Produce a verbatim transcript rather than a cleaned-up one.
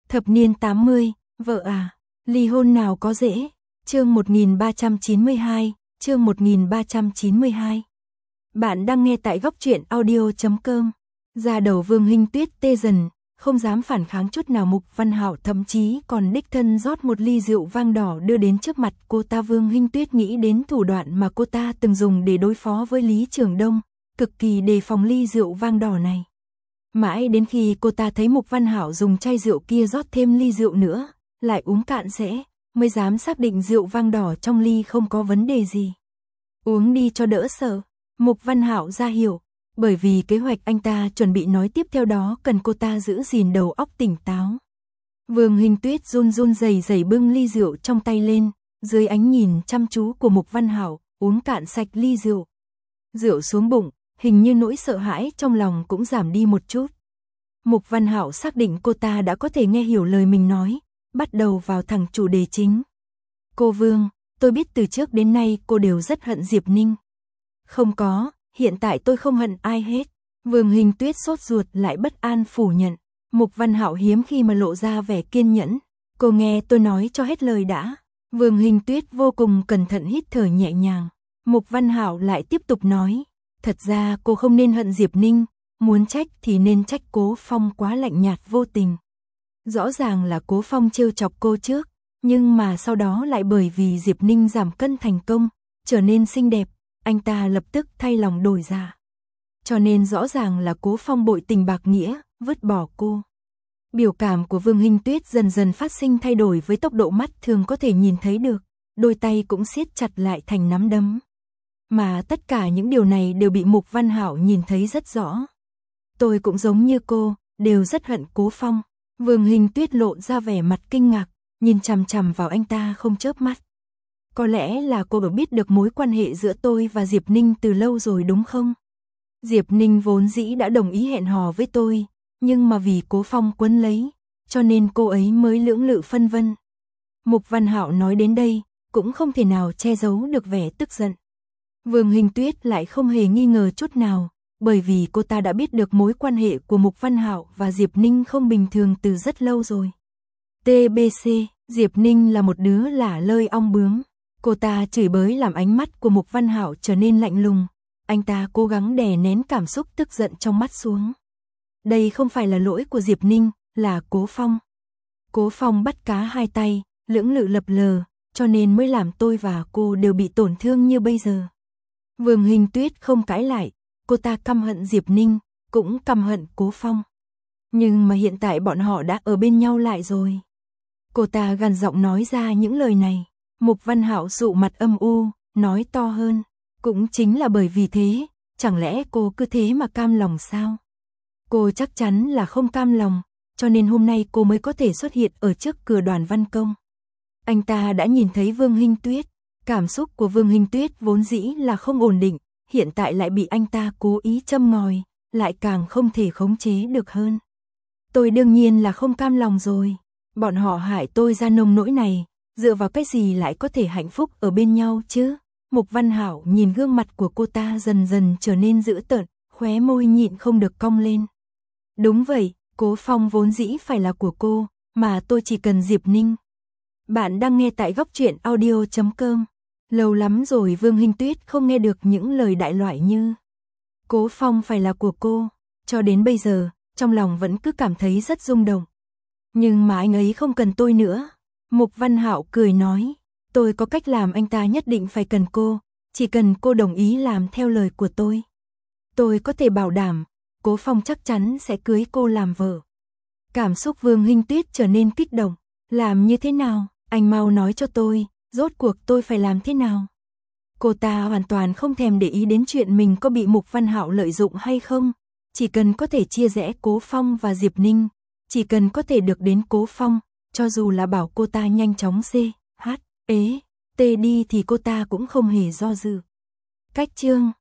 Thập niên tám mươi, vợ à, ly hôn nào có dễ. Chương một nghìn ba trăm chín mươi hai, chương một nghìn ba trăm chín mươi hai. Bạn đang nghe tại góc truyện audio chấm com. Ra đầu Vương Hinh Tuyết tê dần, không dám phản kháng chút nào. Mục Văn Hạo thậm chí còn đích thân rót một ly rượu vang đỏ đưa đến trước mặt cô ta. Vương Hinh Tuyết nghĩ đến thủ đoạn mà cô ta từng dùng để đối phó với Lý Trường Đông, cực kỳ đề phòng ly rượu vang đỏ này. Mãi đến khi cô ta thấy Mục Văn Hạo dùng chai rượu kia rót thêm ly rượu nữa, lại uống cạn rẽ, mới dám xác định rượu vang đỏ trong ly không có vấn đề gì. Uống đi cho đỡ sợ. Mục Văn Hạo ra hiểu, bởi vì kế hoạch anh ta chuẩn bị nói tiếp theo đó cần cô ta giữ gìn đầu óc tỉnh táo. Vương Hinh Tuyết run run rẩy rẩy bưng ly rượu trong tay lên, dưới ánh nhìn chăm chú của Mục Văn Hạo, uống cạn sạch ly rượu. Rượu xuống bụng, hình như nỗi sợ hãi trong lòng cũng giảm đi một chút. Mục Văn Hạo xác định cô ta đã có thể nghe hiểu lời mình nói, bắt đầu vào thẳng chủ đề chính. Cô Vương, tôi biết từ trước đến nay cô đều rất hận Diệp Ninh. Không có, hiện tại tôi không hận ai hết. Vương Hinh Tuyết sốt ruột lại bất an phủ nhận. Mục Văn Hạo hiếm khi mà lộ ra vẻ kiên nhẫn. Cô nghe tôi nói cho hết lời đã. Vương Hinh Tuyết vô cùng cẩn thận hít thở nhẹ nhàng. Mục Văn Hạo lại tiếp tục nói. Thật ra cô không nên hận Diệp Ninh, muốn trách thì nên trách Cố Phong quá lạnh nhạt vô tình. Rõ ràng là Cố Phong trêu chọc cô trước, nhưng mà sau đó lại bởi vì Diệp Ninh giảm cân thành công, trở nên xinh đẹp, anh ta lập tức thay lòng đổi dạ. Cho nên rõ ràng là Cố Phong bội tình bạc nghĩa, vứt bỏ cô. Biểu cảm của Vương Hinh Tuyết dần dần phát sinh thay đổi với tốc độ mắt thường có thể nhìn thấy được, đôi tay cũng siết chặt lại thành nắm đấm. Mà tất cả những điều này đều bị Mục Văn Hạo nhìn thấy rất rõ. Tôi cũng giống như cô, đều rất hận Cố Phong. Vương Hinh Tuyết lộ ra vẻ mặt kinh ngạc, nhìn chằm chằm vào anh ta không chớp mắt. Có lẽ là cô đã biết được mối quan hệ giữa tôi và Diệp Ninh từ lâu rồi đúng không? Diệp Ninh vốn dĩ đã đồng ý hẹn hò với tôi, nhưng mà vì Cố Phong quấn lấy, cho nên cô ấy mới lưỡng lự phân vân. Mục Văn Hạo nói đến đây, cũng không thể nào che giấu được vẻ tức giận. Vương Hinh Tuyết lại không hề nghi ngờ chút nào, bởi vì cô ta đã biết được mối quan hệ của Mục Văn Hạo và Diệp Ninh không bình thường từ rất lâu rồi. tê bê xê, Diệp Ninh là một đứa lả lơi ong bướm. Cô ta chửi bới làm ánh mắt của Mục Văn Hạo trở nên lạnh lùng. Anh ta cố gắng đè nén cảm xúc tức giận trong mắt xuống. Đây không phải là lỗi của Diệp Ninh, là Cố Phong. Cố Phong bắt cá hai tay, lưỡng lự lập lờ, cho nên mới làm tôi và cô đều bị tổn thương như bây giờ. Vương Hinh Tuyết không cãi lại, cô ta căm hận Diệp Ninh, cũng căm hận Cố Phong. Nhưng mà hiện tại bọn họ đã ở bên nhau lại rồi. Cô ta gằn giọng nói ra những lời này. Mục Văn Hạo dụ mặt âm u, nói to hơn. Cũng chính là bởi vì thế, chẳng lẽ cô cứ thế mà cam lòng sao? Cô chắc chắn là không cam lòng, cho nên hôm nay cô mới có thể xuất hiện ở trước cửa Đoàn Văn Công. Anh ta đã nhìn thấy Vương Hinh Tuyết, cảm xúc của Vương Hinh Tuyết vốn dĩ là không ổn định, hiện tại lại bị anh ta cố ý châm ngòi, lại càng không thể khống chế được hơn. Tôi đương nhiên là không cam lòng rồi, bọn họ hại tôi ra nông nỗi này, dựa vào cái gì lại có thể hạnh phúc ở bên nhau chứ? Mục Văn Hạo nhìn gương mặt của cô ta dần dần trở nên dữ tợn, khóe môi nhịn không được cong lên. Đúng vậy, Cố Phong vốn dĩ phải là của cô, mà tôi chỉ cần Diệp Ninh. Bạn đang nghe tại góc truyện audio chấm com. Lâu lắm rồi Vương Hinh Tuyết không nghe được những lời đại loại như Cố Phong phải là của cô, cho đến bây giờ, trong lòng vẫn cứ cảm thấy rất rung động. Nhưng mà anh ấy không cần tôi nữa. Mục Văn Hạo cười nói, tôi có cách làm anh ta nhất định phải cần cô, chỉ cần cô đồng ý làm theo lời của tôi. Tôi có thể bảo đảm, Cố Phong chắc chắn sẽ cưới cô làm vợ. Cảm xúc Vương Hinh Tuyết trở nên kích động, làm như thế nào, anh mau nói cho tôi, rốt cuộc tôi phải làm thế nào? Cô ta hoàn toàn không thèm để ý đến chuyện mình có bị Mục Văn Hạo lợi dụng hay không, chỉ cần có thể chia rẽ Cố Phong và Diệp Ninh, chỉ cần có thể được đến Cố Phong, cho dù là bảo cô ta nhanh chóng C, H, ế, T đi thì cô ta cũng không hề do dự. Cách chương